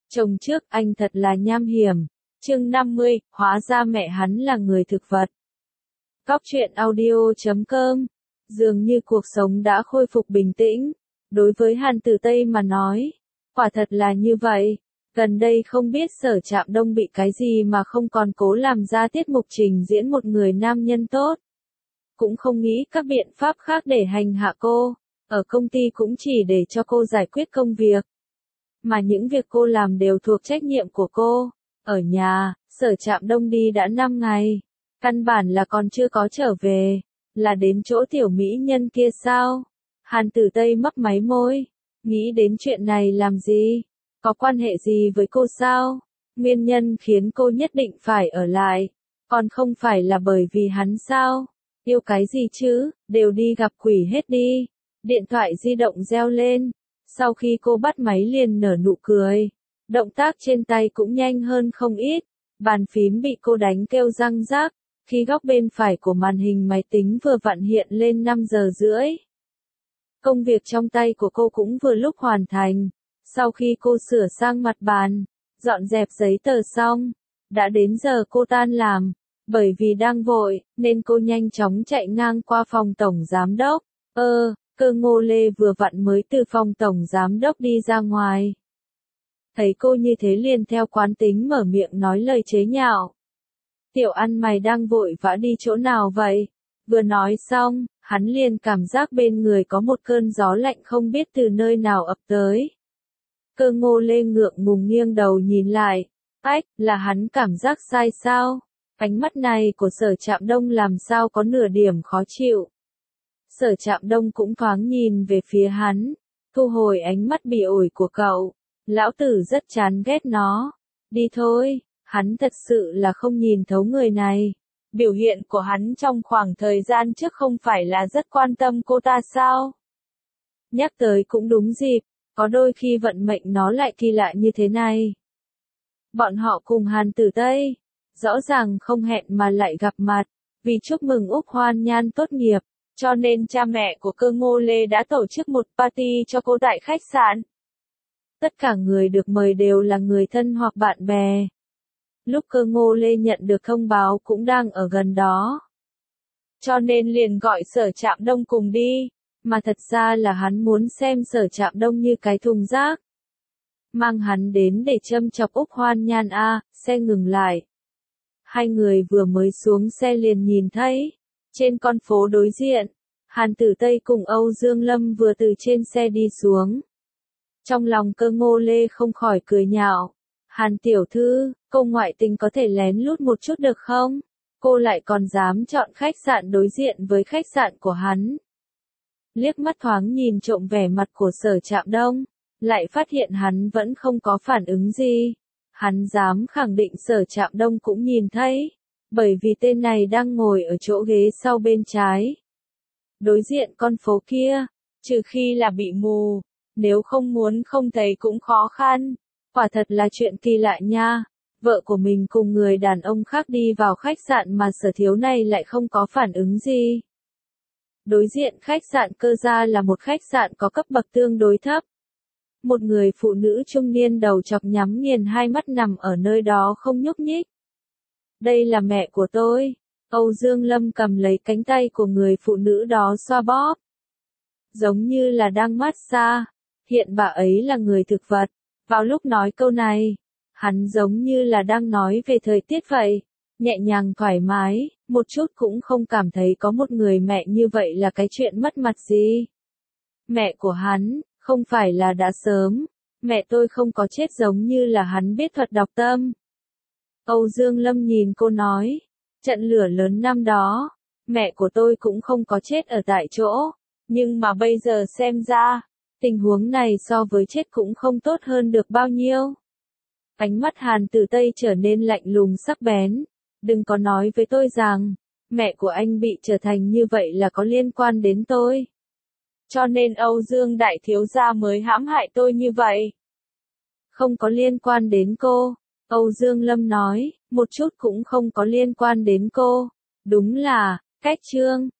Chồng trước anh thật là nham hiểm. Chương 50, hóa ra mẹ hắn là người thực vật. Cóc truyện audio.com. Dường như cuộc sống đã khôi phục bình tĩnh. Đối với Hàn Tử Tây mà nói, quả thật là như vậy. Gần đây không biết Sở Trạm Đông bị cái gì mà không còn cố làm ra tiết mục trình diễn một người nam nhân tốt. Cũng không nghĩ các biện pháp khác để hành hạ cô. Ở công ty cũng chỉ để cho cô giải quyết công việc. Mà những việc cô làm đều thuộc trách nhiệm của cô. Ở nhà, Sở Trạm Đông đi đã 5 ngày. Căn bản là còn chưa có trở về. Là đến chỗ tiểu mỹ nhân kia sao? Hàn Tử Tây mấp máy môi. Nghĩ đến chuyện này làm gì? Có quan hệ gì với cô sao? Nguyên nhân khiến cô nhất định phải ở lại. Còn không phải là bởi vì hắn sao? Yêu cái gì chứ? Đều đi gặp quỷ hết đi. Điện thoại di động reo lên. Sau khi cô bắt máy liền nở nụ cười. Động tác trên tay cũng nhanh hơn không ít. Bàn phím bị cô đánh kêu răng rác. Khi góc bên phải của màn hình máy tính vừa vặn hiện lên 5 giờ rưỡi. Công việc trong tay của cô cũng vừa lúc hoàn thành. Sau khi cô sửa sang mặt bàn, dọn dẹp giấy tờ xong, đã đến giờ cô tan làm. Bởi vì đang vội, nên cô nhanh chóng chạy ngang qua phòng tổng giám đốc. Cơ Ngô Lê vừa vặn mới từ phòng tổng giám đốc đi ra ngoài. Thấy cô như thế liền theo quán tính mở miệng nói lời chế nhạo. Tiểu Ăn mày đang vội vã đi chỗ nào vậy? Vừa nói xong, hắn liền cảm giác bên người có một cơn gió lạnh không biết từ nơi nào ập tới. Cơ Ngô Lê ngượng ngùng nghiêng đầu nhìn lại. Ách, là hắn cảm giác sai sao? Ánh mắt này của Sở Trạm Đông làm sao có nửa điểm khó chịu. Sở Trạm Đông cũng thoáng nhìn về phía hắn, thu hồi ánh mắt bị ổi của cậu. Lão tử rất chán ghét nó. Đi thôi, hắn thật sự là không nhìn thấu người này. Biểu hiện của hắn trong khoảng thời gian trước không phải là rất quan tâm cô ta sao? Nhắc tới cũng đúng dịp, có đôi khi vận mệnh nó lại kỳ lạ như thế này. Bọn họ cùng Hàn Tử Tây, rõ ràng không hẹn mà lại gặp mặt, vì chúc mừng Úc Hoan Nhan tốt nghiệp. Cho nên cha mẹ của Cơ Ngô Lê đã tổ chức một party cho cô tại khách sạn. Tất cả người được mời đều là người thân hoặc bạn bè. Lúc Cơ Ngô Lê nhận được thông báo cũng đang ở gần đó. Cho nên liền gọi Sở Trạm Đông cùng đi, mà thật ra là hắn muốn xem Sở Trạm Đông như cái thùng rác. Mang hắn đến để châm chọc Úc Hoan Nhan xe ngừng lại. Hai người vừa mới xuống xe liền nhìn thấy. Trên con phố đối diện, Hàn Tử Tây cùng Âu Dương Lâm vừa từ trên xe đi xuống. Trong lòng Cơ Ngô Lê không khỏi cười nhạo. Hàn tiểu thư, cô ngoại tình có thể lén lút một chút được không? Cô lại còn dám chọn khách sạn đối diện với khách sạn của hắn. Liếc mắt thoáng nhìn trộm vẻ mặt của Sở Trạm Đông, lại phát hiện hắn vẫn không có phản ứng gì. Hắn dám khẳng định Sở Trạm Đông cũng nhìn thấy. Bởi vì tên này đang ngồi ở chỗ ghế sau bên trái. Đối diện con phố kia, trừ khi là bị mù, nếu không muốn không thấy cũng khó khăn. Quả thật là chuyện kỳ lạ nha. Vợ của mình cùng người đàn ông khác đi vào khách sạn mà Sở thiếu này lại không có phản ứng gì. Đối diện khách sạn Cơ gia là một khách sạn có cấp bậc tương đối thấp. Một người phụ nữ trung niên đầu chọc nhắm nghiền hai mắt nằm ở nơi đó không nhúc nhích. Đây là mẹ của tôi. Âu Dương Lâm cầm lấy cánh tay của người phụ nữ đó xoa bóp. Giống như là đang massage. Hiện bà ấy là người thực vật. Vào lúc nói câu này, hắn giống như là đang nói về thời tiết vậy. Nhẹ nhàng thoải mái, một chút cũng không cảm thấy có một người mẹ như vậy là cái chuyện mất mặt gì. Mẹ của hắn, không phải là đã sớm. Mẹ tôi không có chết giống như là hắn biết thuật đọc tâm. Âu Dương Lâm nhìn cô nói, trận lửa lớn năm đó, mẹ của tôi cũng không có chết ở tại chỗ, nhưng mà bây giờ xem ra, tình huống này so với chết cũng không tốt hơn được bao nhiêu. Ánh mắt Hàn Tử Tây trở nên lạnh lùng sắc bén, đừng có nói với tôi rằng, mẹ của anh bị trở thành như vậy là có liên quan đến tôi. Cho nên Âu Dương đại thiếu gia mới hãm hại tôi như vậy. Không có liên quan đến cô. Âu Dương Lâm nói, một chút cũng không có liên quan đến cô. Đúng là, cách trương,